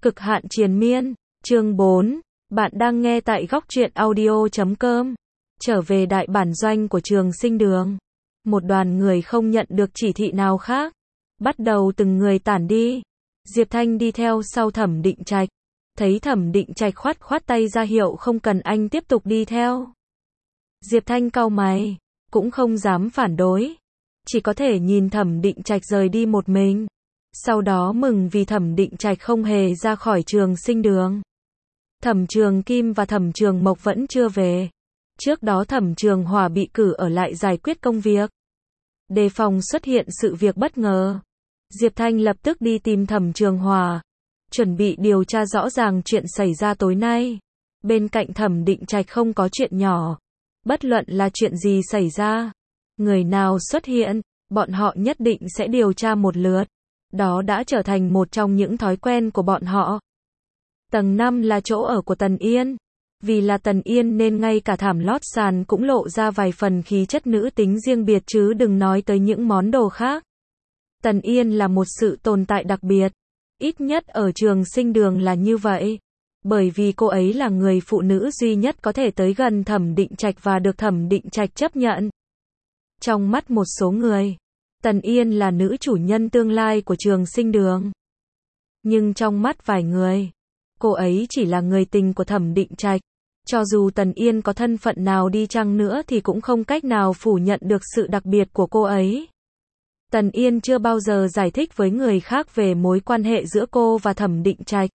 Cực hạn triền miên, chương 4, bạn đang nghe tại góc truyện audio.com. Trở về đại bản doanh của Trường Sinh Đường. Một đoàn người không nhận được chỉ thị nào khác. Bắt đầu từng người tản đi. Diệp Thanh đi theo sau Thẩm Định Trạch. Thấy Thẩm Định Trạch khoát khoát tay ra hiệu không cần anh tiếp tục đi theo. Diệp Thanh cau mày, cũng không dám phản đối. Chỉ có thể nhìn Thẩm Định Trạch rời đi một mình. Sau đó mừng vì Thẩm Định Trạch không hề ra khỏi Trường Sinh Đường. Thẩm Trường Kim và Thẩm Trường Mộc vẫn chưa về. Trước đó Thẩm Trường Hòa bị cử ở lại giải quyết công việc. Đề phòng xuất hiện sự việc bất ngờ. Diệp Thanh lập tức đi tìm Thẩm Trường Hòa, chuẩn bị điều tra rõ ràng chuyện xảy ra tối nay. Bên cạnh Thẩm Định Trạch không có chuyện nhỏ. Bất luận là chuyện gì xảy ra, người nào xuất hiện, bọn họ nhất định sẽ điều tra một lượt. Đó đã trở thành một trong những thói quen của bọn họ. Tầng 5 là chỗ ở của Tần Yên. Vì là Tần Yên nên ngay cả thảm lót sàn cũng lộ ra vài phần khí chất nữ tính riêng biệt chứ đừng nói tới những món đồ khác. Tần Yên là một sự tồn tại đặc biệt. Ít nhất ở Trường Sinh Đường là như vậy. Bởi vì cô ấy là người phụ nữ duy nhất có thể tới gần Thẩm Định Trạch và được Thẩm Định Trạch chấp nhận. Trong mắt một số người, Tần Yên là nữ chủ nhân tương lai của Trường Sinh Đường. Nhưng trong mắt vài người, cô ấy chỉ là người tình của Thẩm Định Trạch. Cho dù Tần Yên có thân phận nào đi chăng nữa thì cũng không cách nào phủ nhận được sự đặc biệt của cô ấy. Tần Yên chưa bao giờ giải thích với người khác về mối quan hệ giữa cô và Thẩm Định Trạch.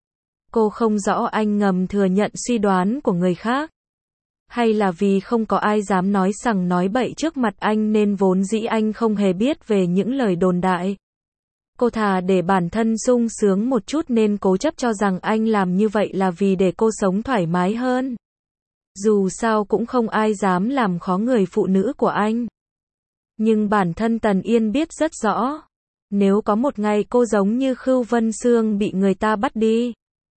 Cô không rõ anh ngầm thừa nhận suy đoán của người khác. Hay là vì không có ai dám nói sằng nói bậy trước mặt anh nên vốn dĩ anh không hề biết về những lời đồn đại. Cô thà để bản thân sung sướng một chút nên cố chấp cho rằng anh làm như vậy là vì để cô sống thoải mái hơn. Dù sao cũng không ai dám làm khó người phụ nữ của anh. Nhưng bản thân Tần Yên biết rất rõ. Nếu có một ngày cô giống như Khưu Vân Sương bị người ta bắt đi,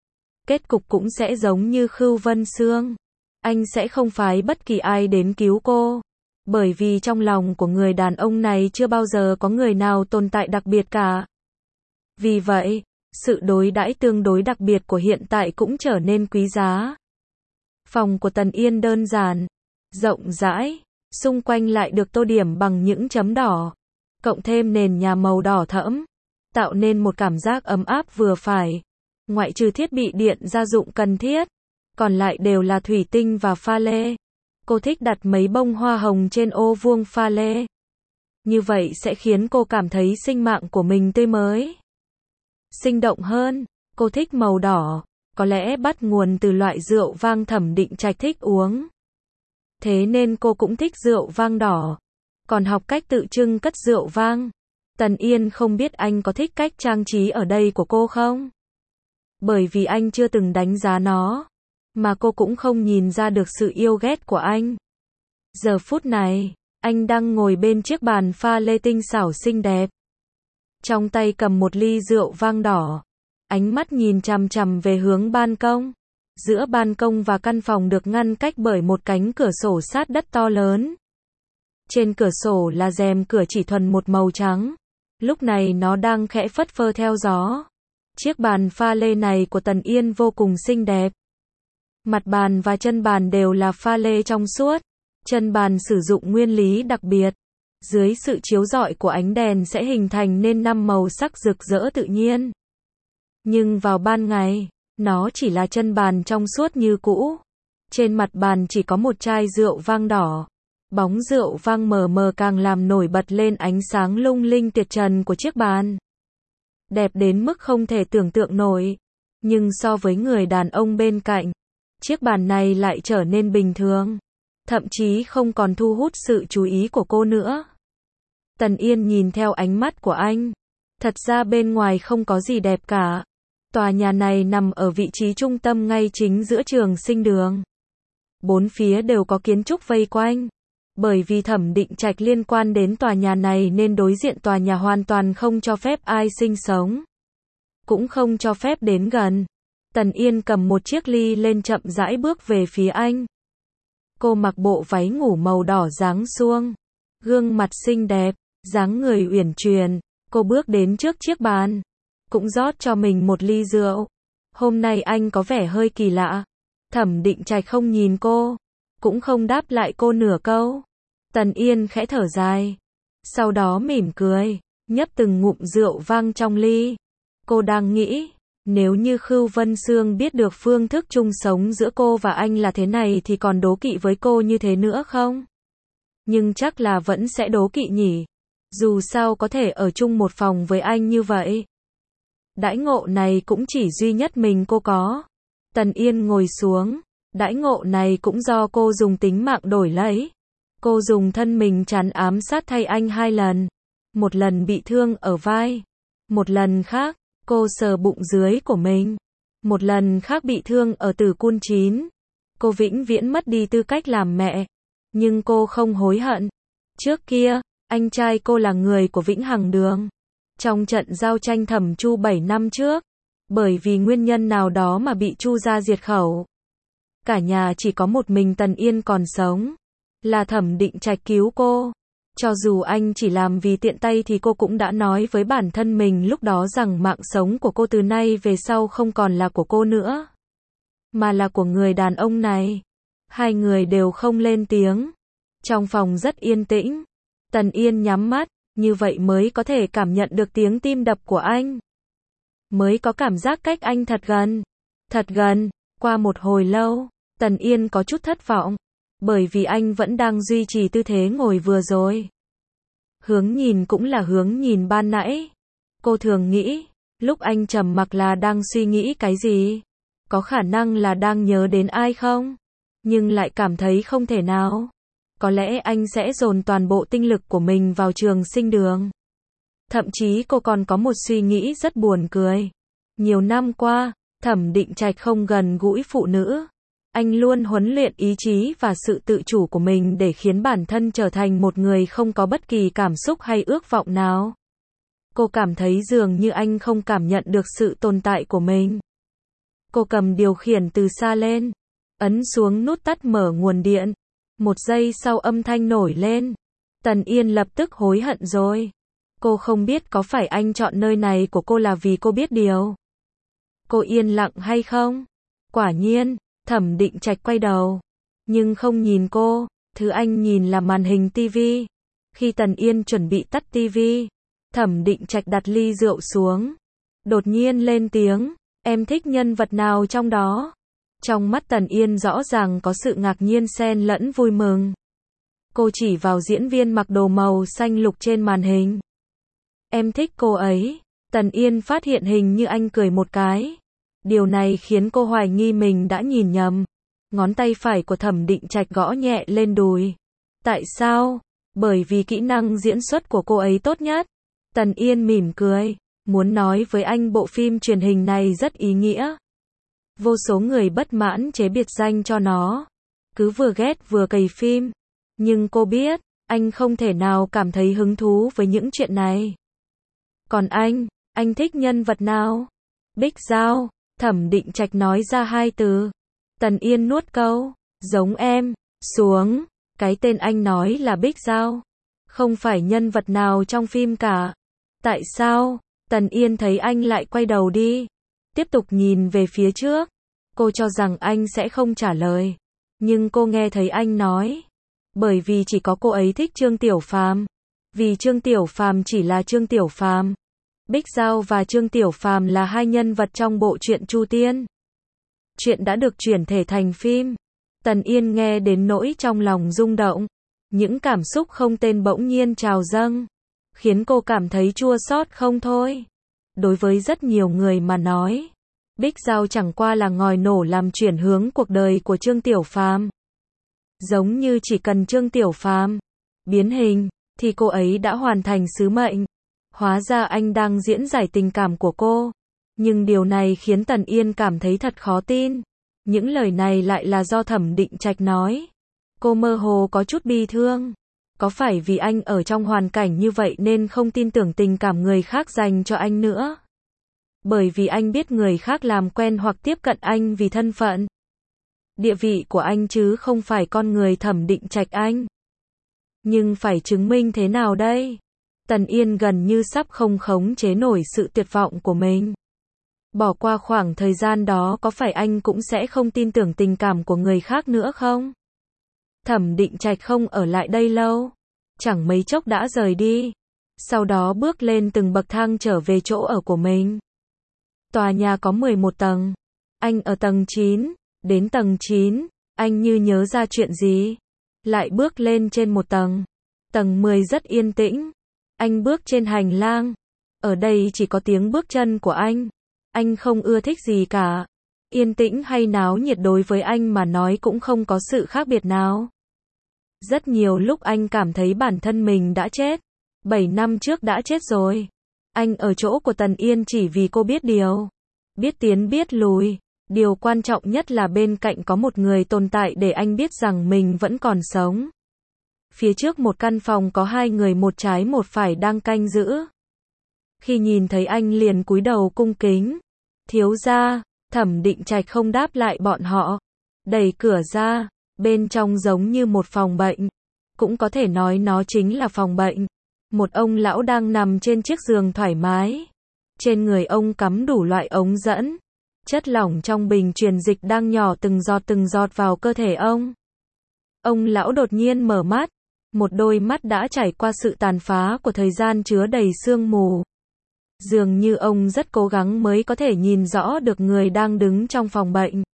kết cục cũng sẽ giống như Khưu Vân Sương. Anh sẽ không phái bất kỳ ai đến cứu cô. Bởi vì trong lòng của người đàn ông này chưa bao giờ có người nào tồn tại đặc biệt cả. Vì vậy, sự đối đãi tương đối đặc biệt của hiện tại cũng trở nên quý giá. Phòng của Tần Yên đơn giản, rộng rãi, xung quanh lại được tô điểm bằng những chấm đỏ, cộng thêm nền nhà màu đỏ thẫm, tạo nên một cảm giác ấm áp vừa phải. Ngoại trừ thiết bị điện gia dụng cần thiết, còn lại đều là thủy tinh và pha lê. Cô thích đặt mấy bông hoa hồng trên ô vuông pha lê. Như vậy sẽ khiến cô cảm thấy sinh mạng của mình tươi mới, sinh động hơn. Cô thích màu đỏ, có lẽ bắt nguồn từ loại rượu vang Thẩm Định Trạch thích uống. Thế nên cô cũng thích rượu vang đỏ. Còn học cách tự trưng cất rượu vang. Tần Yên không biết anh có thích cách trang trí ở đây của cô không? Bởi vì anh chưa từng đánh giá nó, mà cô cũng không nhìn ra được sự yêu ghét của anh. Giờ phút này, anh đang ngồi bên chiếc bàn pha lê tinh xảo xinh đẹp. Trong tay cầm một ly rượu vang đỏ. Ánh mắt nhìn chằm chằm về hướng ban công. Giữa ban công và căn phòng được ngăn cách bởi một cánh cửa sổ sát đất to lớn. Trên cửa sổ là rèm cửa chỉ thuần một màu trắng. Lúc này nó đang khẽ phất phơ theo gió. Chiếc bàn pha lê này của Tần Yên vô cùng xinh đẹp. Mặt bàn và chân bàn đều là pha lê trong suốt. Chân bàn sử dụng nguyên lý đặc biệt. Dưới sự chiếu rọi của ánh đèn sẽ hình thành nên 5 màu sắc rực rỡ tự nhiên. Nhưng vào ban ngày, nó chỉ là chân bàn trong suốt như cũ. Trên mặt bàn chỉ có một chai rượu vang đỏ. Bóng rượu vang mờ mờ càng làm nổi bật lên ánh sáng lung linh tuyệt trần của chiếc bàn. Đẹp đến mức không thể tưởng tượng nổi. Nhưng so với người đàn ông bên cạnh, chiếc bàn này lại trở nên bình thường. Thậm chí không còn thu hút sự chú ý của cô nữa. Tần Yên nhìn theo ánh mắt của anh. Thật ra bên ngoài không có gì đẹp cả. Tòa nhà này nằm ở vị trí trung tâm ngay chính giữa Trường Sinh Đường. Bốn phía đều có kiến trúc vây quanh. Bởi vì Thẩm Định Trạch liên quan đến tòa nhà này nên đối diện tòa nhà hoàn toàn không cho phép ai sinh sống. Cũng không cho phép đến gần. Tần Yên cầm một chiếc ly lên chậm rãi bước về phía anh. Cô mặc bộ váy ngủ màu đỏ dáng suông. Gương mặt xinh đẹp, dáng người uyển chuyển. Cô bước đến trước chiếc bàn. Cũng rót cho mình một ly rượu. Hôm nay anh có vẻ hơi kỳ lạ. Thẩm Định Trạch không nhìn cô, cũng không đáp lại cô nửa câu. Tần Yên khẽ thở dài, sau đó mỉm cười, nhấp từng ngụm rượu vang trong ly. Cô đang nghĩ, nếu như Khưu Vân Sương biết được phương thức chung sống giữa cô và anh là thế này thì còn đố kỵ với cô như thế nữa không? Nhưng chắc là vẫn sẽ đố kỵ nhỉ. Dù sao có thể ở chung một phòng với anh như vậy. Đãi ngộ này cũng chỉ duy nhất mình cô có. Tần Yên ngồi xuống, đãi ngộ này cũng do cô dùng tính mạng đổi lấy. Cô dùng thân mình tràn ám sát thay anh 2 lần. Một lần bị thương ở vai. Một lần khác, cô sờ bụng dưới của mình. Một lần khác bị thương ở tử cung 9. Cô vĩnh viễn mất đi tư cách làm mẹ. Nhưng cô không hối hận. Trước kia, anh trai cô là người của Vĩnh Hằng Đường. Trong trận giao tranh Thẩm Chu 7 năm trước, bởi vì nguyên nhân nào đó mà bị Chu gia diệt khẩu. Cả nhà chỉ có một mình Tần Yên còn sống. Là Thẩm Định Trạch cứu cô. Cho dù anh chỉ làm vì tiện tay thì cô cũng đã nói với bản thân mình lúc đó rằng mạng sống của cô từ nay về sau không còn là của cô nữa, mà là của người đàn ông này. Hai người đều không lên tiếng. Trong phòng rất yên tĩnh. Tần Yên nhắm mắt, như vậy mới có thể cảm nhận được tiếng tim đập của anh. Mới có cảm giác cách anh thật gần. Thật gần. Qua một hồi lâu, Tần Yên có chút thất vọng. Bởi vì anh vẫn đang duy trì tư thế ngồi vừa rồi. Hướng nhìn cũng là hướng nhìn ban nãy. Cô thường nghĩ, lúc anh trầm mặc là đang suy nghĩ cái gì? Có khả năng là đang nhớ đến ai không? Nhưng lại cảm thấy không thể nào. Có lẽ anh sẽ dồn toàn bộ tinh lực của mình vào Trường Sinh Đường. Thậm chí cô còn có một suy nghĩ rất buồn cười. Nhiều năm qua, Thẩm Định Trạch không gần gũi phụ nữ. Anh luôn huấn luyện ý chí và sự tự chủ của mình để khiến bản thân trở thành một người không có bất kỳ cảm xúc hay ước vọng nào. Cô cảm thấy dường như anh không cảm nhận được sự tồn tại của mình. Cô cầm điều khiển từ xa lên, ấn xuống nút tắt mở nguồn điện. Một giây sau âm thanh nổi lên. Tần Yên lập tức hối hận rồi. Cô không biết có phải anh chọn nơi này của cô là vì cô biết điều. Cô yên lặng hay không? Quả nhiên, Thẩm Định Trạch quay đầu. Nhưng không nhìn cô, thứ anh nhìn là màn hình tivi. Khi Tần Yên chuẩn bị tắt tivi, Thẩm Định Trạch đặt ly rượu xuống. Đột nhiên lên tiếng, em thích nhân vật nào trong đó? Trong mắt Tần Yên rõ ràng có sự ngạc nhiên xen lẫn vui mừng. Cô chỉ vào diễn viên mặc đồ màu xanh lục trên màn hình. Em thích cô ấy. Tần Yên phát hiện hình như anh cười một cái. Điều này khiến cô hoài nghi mình đã nhìn nhầm. Ngón tay phải của Thẩm Định Trạch gõ nhẹ lên đùi. Tại sao? Bởi vì kỹ năng diễn xuất của cô ấy tốt nhất. Tần Yên mỉm cười, muốn nói với anh bộ phim truyền hình này rất ý nghĩa. Vô số người bất mãn chế biệt danh cho nó. Cứ vừa ghét vừa cày phim. Nhưng cô biết, anh không thể nào cảm thấy hứng thú với những chuyện này. Còn anh thích nhân vật nào? Bích Giao. Thẩm Định Trạch nói ra 2 từ. Tần Yên nuốt câu, giống em, xuống. Cái tên anh nói là Bích Giao. Không phải nhân vật nào trong phim cả. Tại sao? Tần Yên thấy anh lại quay đầu đi. Tiếp tục nhìn về phía trước. Cô cho rằng anh sẽ không trả lời. Nhưng cô nghe thấy anh nói. Bởi vì chỉ có cô ấy thích Trương Tiểu Phàm. Vì Trương Tiểu Phàm chỉ là Trương Tiểu Phàm. Bích Giao và Trương Tiểu Phàm là 2 nhân vật trong bộ truyện Chu Tiên. Chuyện đã được chuyển thể thành phim. Tần Yên nghe đến nỗi trong lòng rung động. Những cảm xúc không tên bỗng nhiên trào dâng. Khiến cô cảm thấy chua xót không thôi. Đối với rất nhiều người mà nói, Bích Giao chẳng qua là ngòi nổ làm chuyển hướng cuộc đời của Trương Tiểu Phàm. Giống như chỉ cần Trương Tiểu Phàm biến hình, thì cô ấy đã hoàn thành sứ mệnh. Hóa ra anh đang diễn giải tình cảm của cô. Nhưng điều này khiến Tần Yên cảm thấy thật khó tin. Những lời này lại là do Thẩm Định Trạch nói. Cô mơ hồ có chút bi thương. Có phải vì anh ở trong hoàn cảnh như vậy nên không tin tưởng tình cảm người khác dành cho anh nữa? Bởi vì anh biết người khác làm quen hoặc tiếp cận anh vì thân phận, địa vị của anh chứ không phải con người Thẩm Định Trạch anh. Nhưng phải chứng minh thế nào đây? Tần Yên gần như sắp không khống chế nổi sự tuyệt vọng của mình. Bỏ qua khoảng thời gian đó có phải anh cũng sẽ không tin tưởng tình cảm của người khác nữa không? Thẩm Định Trạch không ở lại đây lâu. Chẳng mấy chốc đã rời đi. Sau đó bước lên từng bậc thang trở về chỗ ở của mình. Tòa nhà có 11 tầng. Anh ở tầng 9. Đến tầng 9, anh như nhớ ra chuyện gì. Lại bước lên trên một tầng. Tầng 10 rất yên tĩnh. Anh bước trên hành lang. Ở đây chỉ có tiếng bước chân của anh. Anh không ưa thích gì cả. Yên tĩnh hay náo nhiệt đối với anh mà nói cũng không có sự khác biệt nào. Rất nhiều lúc anh cảm thấy bản thân mình đã chết. 7 năm trước đã chết rồi. Anh ở chỗ của Tần Yên chỉ vì cô biết điều. Biết tiến biết lùi. Điều quan trọng nhất là bên cạnh có một người tồn tại để anh biết rằng mình vẫn còn sống. Phía trước một căn phòng có 2 người một trái một phải đang canh giữ. Khi nhìn thấy anh liền cúi đầu cung kính. Thiếu gia, Thẩm Định Trạch không đáp lại bọn họ. Đẩy cửa ra, bên trong giống như một phòng bệnh. Cũng có thể nói nó chính là phòng bệnh. Một ông lão đang nằm trên chiếc giường thoải mái. Trên người ông cắm đủ loại ống dẫn. Chất lỏng trong bình truyền dịch đang nhỏ từng giọt vào cơ thể ông. Ông lão đột nhiên mở mắt. Một đôi mắt đã trải qua sự tàn phá của thời gian chứa đầy sương mù. Dường như ông rất cố gắng mới có thể nhìn rõ được người đang đứng trong phòng bệnh.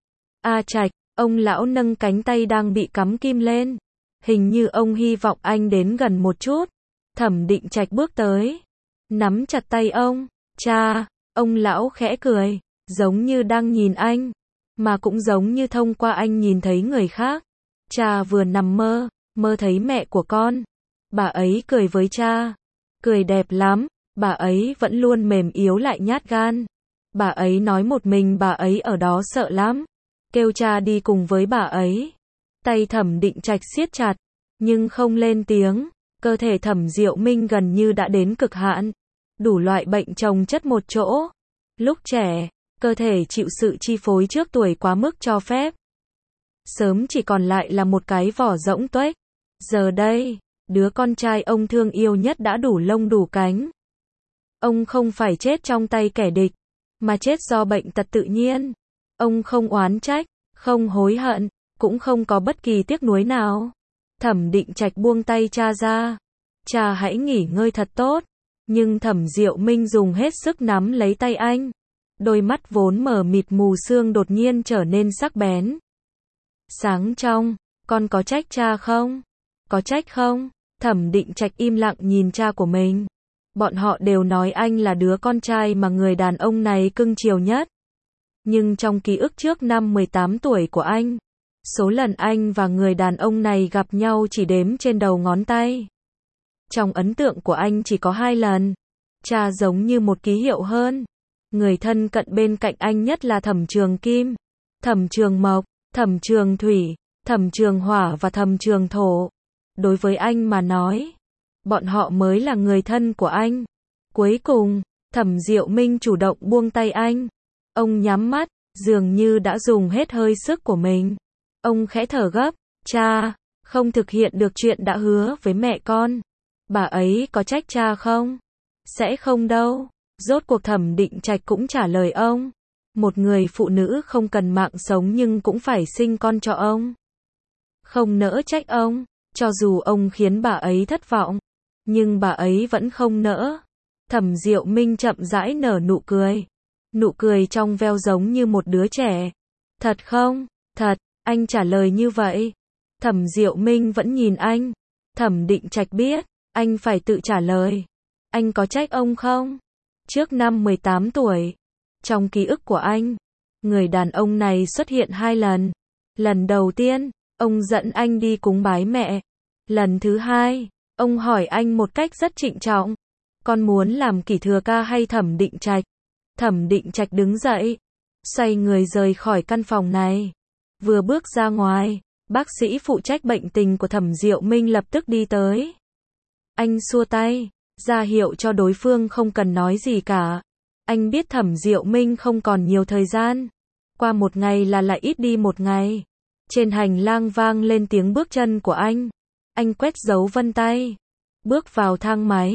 A Trạch, ông lão nâng cánh tay đang bị cắm kim lên. Hình như ông hy vọng anh đến gần một chút. Thẩm Định Trạch bước tới. Nắm chặt tay ông. Cha, ông lão khẽ cười. Giống như đang nhìn anh. Mà cũng giống như thông qua anh nhìn thấy người khác. Cha vừa nằm mơ. Mơ thấy mẹ của con. Bà ấy cười với cha. Cười đẹp lắm. Bà ấy vẫn luôn mềm yếu lại nhát gan. Bà ấy nói một mình bà ấy ở đó sợ lắm. Kêu cha đi cùng với bà ấy. Tay Thẩm Định Trạch siết chặt. Nhưng không lên tiếng. Cơ thể Thẩm Diệu Minh gần như đã đến cực hạn. Đủ loại bệnh chồng chất một chỗ. Lúc trẻ, cơ thể chịu sự chi phối trước tuổi quá mức cho phép. Sớm chỉ còn lại là một cái vỏ rỗng tuếch. Giờ đây, đứa con trai ông thương yêu nhất đã đủ lông đủ cánh. Ông không phải chết trong tay kẻ địch, mà chết do bệnh tật tự nhiên. Ông không oán trách, không hối hận, cũng không có bất kỳ tiếc nuối nào. Thẩm Định Trạch buông tay cha ra. Cha hãy nghỉ ngơi thật tốt. Nhưng Thẩm Diệu Minh dùng hết sức nắm lấy tay anh. Đôi mắt vốn mờ mịt mù sương đột nhiên trở nên sắc bén. Sáng trong, con có trách cha không? Có trách không? Thẩm Định Trạch im lặng nhìn cha của mình. Bọn họ đều nói anh là đứa con trai mà người đàn ông này cưng chiều nhất. Nhưng trong ký ức trước năm 18 tuổi của anh, số lần anh và người đàn ông này gặp nhau chỉ đếm trên đầu ngón tay. Trong ấn tượng của anh chỉ có 2 lần. Cha giống như một ký hiệu hơn. Người thân cận bên cạnh anh nhất là Thẩm Trường Kim, Thẩm Trường Mộc, Thẩm Trường Thủy, Thẩm Trường Hỏa và Thẩm Trường Thổ. Đối với anh mà nói, bọn họ mới là người thân của anh. Cuối cùng, Thẩm Diệu Minh chủ động buông tay anh. Ông nhắm mắt, dường như đã dùng hết hơi sức của mình. Ông khẽ thở gấp. Cha, không thực hiện được chuyện đã hứa với mẹ con. Bà ấy có trách cha không? Sẽ không đâu. Rốt cuộc Thẩm Định Trạch cũng trả lời ông. Một người phụ nữ không cần mạng sống nhưng cũng phải sinh con cho ông. Không nỡ trách ông. Cho dù ông khiến bà ấy thất vọng, nhưng bà ấy vẫn không nỡ. Thẩm Diệu Minh chậm rãi nở nụ cười. Nụ cười trong veo giống như một đứa trẻ. Thật không? Thật, anh trả lời như vậy. Thẩm Diệu Minh vẫn nhìn anh. Thẩm Định Trạch biết, anh phải tự trả lời. Anh có trách ông không? Trước năm 18 tuổi, trong ký ức của anh, người đàn ông này xuất hiện 2 lần. Lần đầu tiên, ông dẫn anh đi cúng bái mẹ. Lần thứ 2, ông hỏi anh một cách rất trịnh trọng. Con muốn làm kỷ thừa ca hay Thẩm Định Trạch? Thẩm Định Trạch đứng dậy, xoay người rời khỏi căn phòng này. Vừa bước ra ngoài, bác sĩ phụ trách bệnh tình của Thẩm Diệu Minh lập tức đi tới. Anh xua tay, ra hiệu cho đối phương không cần nói gì cả. Anh biết Thẩm Diệu Minh không còn nhiều thời gian. Qua một ngày là lại ít đi một ngày. Trên hành lang vang lên tiếng bước chân của anh. Anh quét dấu vân tay, bước vào thang máy.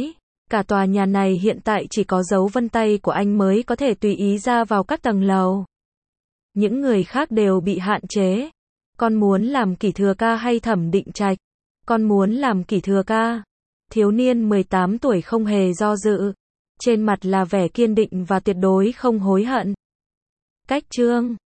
Cả tòa nhà này hiện tại chỉ có dấu vân tay của anh mới có thể tùy ý ra vào các tầng lầu. Những người khác đều bị hạn chế. Con muốn làm kỷ thừa ca hay Thẩm Định Trạch? Con muốn làm kỷ thừa ca. Thiếu niên 18 tuổi không hề do dự. Trên mặt là vẻ kiên định và tuyệt đối không hối hận. Cách chương